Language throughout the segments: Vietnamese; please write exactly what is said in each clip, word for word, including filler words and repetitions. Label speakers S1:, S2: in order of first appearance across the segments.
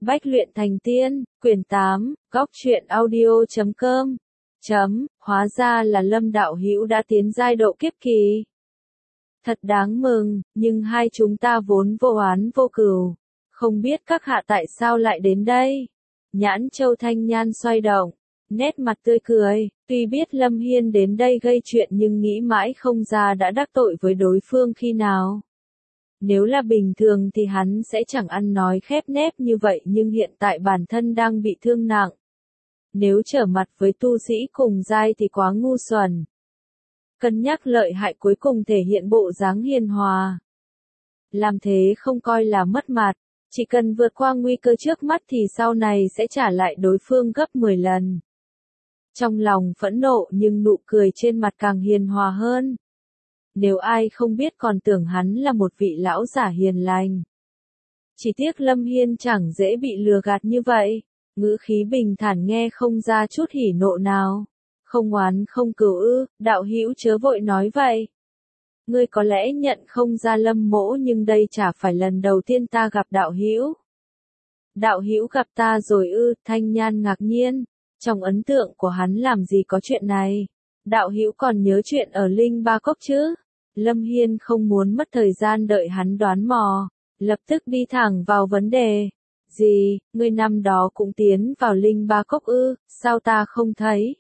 S1: Bách luyện thành tiên, quyển tám, góc truyện audio chấm com. Chấm, hóa ra là Lâm đạo hữu đã tiến giai độ kiếp kỳ. Thật đáng mừng, nhưng hai chúng ta vốn vô oán vô cừu. Không biết các hạ tại sao lại đến đây? Nhãn Châu Thanh Nhan xoay động, nét mặt tươi cười, tuy biết Lâm Hiên đến đây gây chuyện nhưng nghĩ mãi không ra đã đắc tội với đối phương khi nào. Nếu là bình thường thì hắn sẽ chẳng ăn nói khép nép như vậy, nhưng hiện tại bản thân đang bị thương nặng. Nếu trở mặt với tu sĩ cùng giai thì quá ngu xuẩn. Cân nhắc lợi hại cuối cùng thể hiện bộ dáng hiền hòa. Làm thế không coi là mất mặt, chỉ cần vượt qua nguy cơ trước mắt thì sau này sẽ trả lại đối phương gấp mười lần. Trong lòng phẫn nộ nhưng nụ cười trên mặt càng hiền hòa hơn. Nếu ai không biết còn tưởng hắn là một vị lão giả hiền lành. Chỉ tiếc Lâm Hiên chẳng dễ bị lừa gạt như vậy, ngữ khí bình thản nghe không ra chút hỉ nộ nào. Không oán không cừu ư, đạo hữu chớ vội nói vậy. Ngươi có lẽ nhận không ra Lâm mỗ nhưng đây chả phải lần đầu tiên ta gặp đạo hữu. Đạo hữu gặp ta rồi ư? Thanh Nhan ngạc nhiên, trong ấn tượng của hắn làm gì có chuyện này. Đạo hữu còn nhớ chuyện ở Linh Ba Cốc chứ? Lâm Hiên không muốn mất thời gian đợi hắn đoán mò, lập tức đi thẳng vào vấn đề. Gì, ngươi năm đó cũng tiến vào Linh Ba Cốc ư? Sao ta không thấy?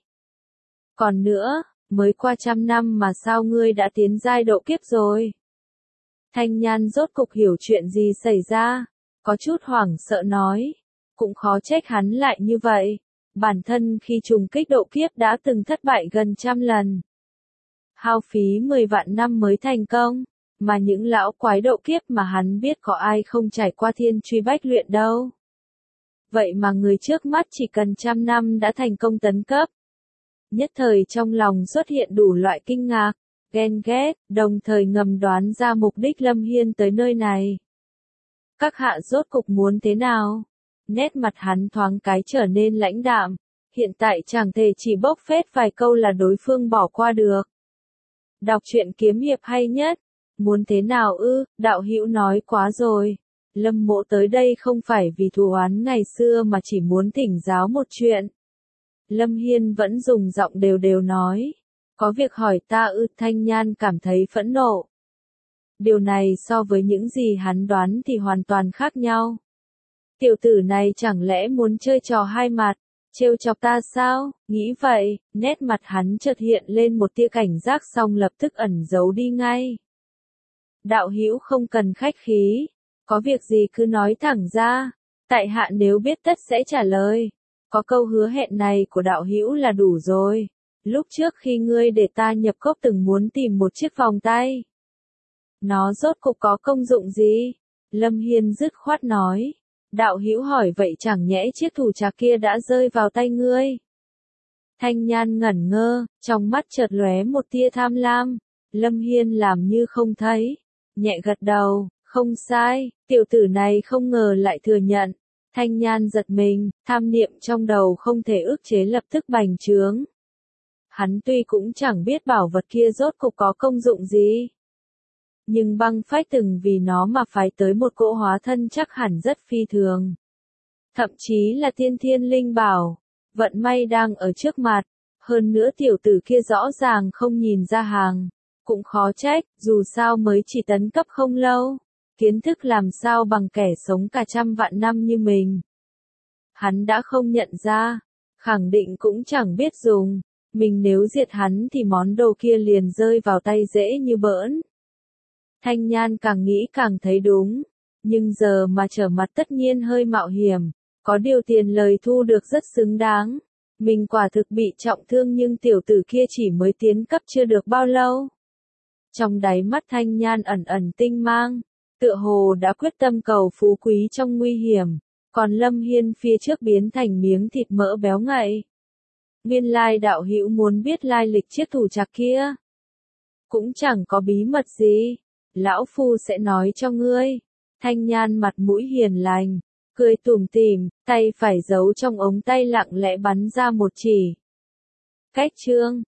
S1: Còn nữa, mới qua trăm năm mà sao ngươi đã tiến giai độ kiếp rồi? Thanh Nhan rốt cục hiểu chuyện gì xảy ra, có chút hoảng sợ nói. Cũng khó trách hắn lại như vậy. Bản thân khi trùng kích độ kiếp đã từng thất bại gần trăm lần. Hao phí mười vạn năm mới thành công, mà những lão quái độ kiếp mà hắn biết có ai không trải qua thiên truy bách luyện đâu. Vậy mà người trước mắt chỉ cần trăm năm đã thành công tấn cấp. Nhất thời trong lòng xuất hiện đủ loại kinh ngạc, ghen ghét, đồng thời ngầm đoán ra mục đích Lâm Hiên tới nơi này. Các hạ rốt cục muốn thế nào? Nét mặt hắn thoáng cái trở nên lãnh đạm, hiện tại chẳng thể chỉ bốc phét vài câu là đối phương bỏ qua được. Đọc truyện kiếm hiệp hay nhất, muốn thế nào ư? Đạo hữu nói quá rồi. Lâm mộ tới đây không phải vì thù oán ngày xưa mà chỉ muốn thỉnh giáo một chuyện. Lâm Hiên vẫn dùng giọng đều đều nói. Có việc hỏi ta ư? Thanh Nhan cảm thấy phẫn nộ. Điều này so với những gì hắn đoán thì hoàn toàn khác nhau. Tiểu tử này chẳng lẽ muốn chơi trò hai mặt, trêu chọc ta sao? Nghĩ vậy, nét mặt hắn chợt hiện lên một tia cảnh giác xong lập tức ẩn giấu đi ngay. Đạo hữu không cần khách khí, có việc gì cứ nói thẳng ra, tại hạ nếu biết tất sẽ trả lời. Có câu hứa hẹn này của đạo hữu là đủ rồi. Lúc trước khi ngươi để ta nhập cốc từng muốn tìm một chiếc vòng tay. Nó rốt cục có công dụng gì? Lâm Hiên dứt khoát nói. Đạo hữu hỏi vậy chẳng nhẽ chiếc thủ trà kia đã rơi vào tay ngươi? Thanh Nhan ngẩn ngơ, trong mắt chợt lóe một tia tham lam. Lâm Hiên làm như không thấy, nhẹ gật đầu, không sai, tiểu tử này không ngờ lại thừa nhận. Thanh Nhan giật mình, tham niệm trong đầu không thể ức chế lập tức bành trướng. Hắn tuy cũng chẳng biết bảo vật kia rốt cục có công dụng gì. Nhưng băng phách từng vì nó mà phái tới một cỗ hóa thân chắc hẳn rất phi thường. Thậm chí là tiên thiên linh bảo, vận may đang ở trước mặt, hơn nữa tiểu tử kia rõ ràng không nhìn ra hàng, cũng khó trách, dù sao mới chỉ tấn cấp không lâu, kiến thức làm sao bằng kẻ sống cả trăm vạn năm như mình. Hắn đã không nhận ra, khẳng định cũng chẳng biết dùng, mình nếu diệt hắn thì món đồ kia liền rơi vào tay dễ như bỡn. Thanh Nhan càng nghĩ càng thấy đúng, nhưng giờ mà trở mặt tất nhiên hơi mạo hiểm, có điều tiền lời thu được rất xứng đáng. Mình quả thực bị trọng thương nhưng tiểu tử kia chỉ mới tiến cấp chưa được bao lâu. Trong đáy mắt Thanh Nhan ẩn ẩn tinh mang, tựa hồ đã quyết tâm cầu phú quý trong nguy hiểm, còn Lâm Hiên phía trước biến thành miếng thịt mỡ béo ngậy. Nguyên lai đạo hữu muốn biết lai lịch chiếc thủ trạc kia. Cũng chẳng có bí mật gì. Lão Phu sẽ nói cho ngươi. Thanh Nhan mặt mũi hiền lành, cười tủm tỉm, tay phải giấu trong ống tay lặng lẽ bắn ra một chỉ. Cách chương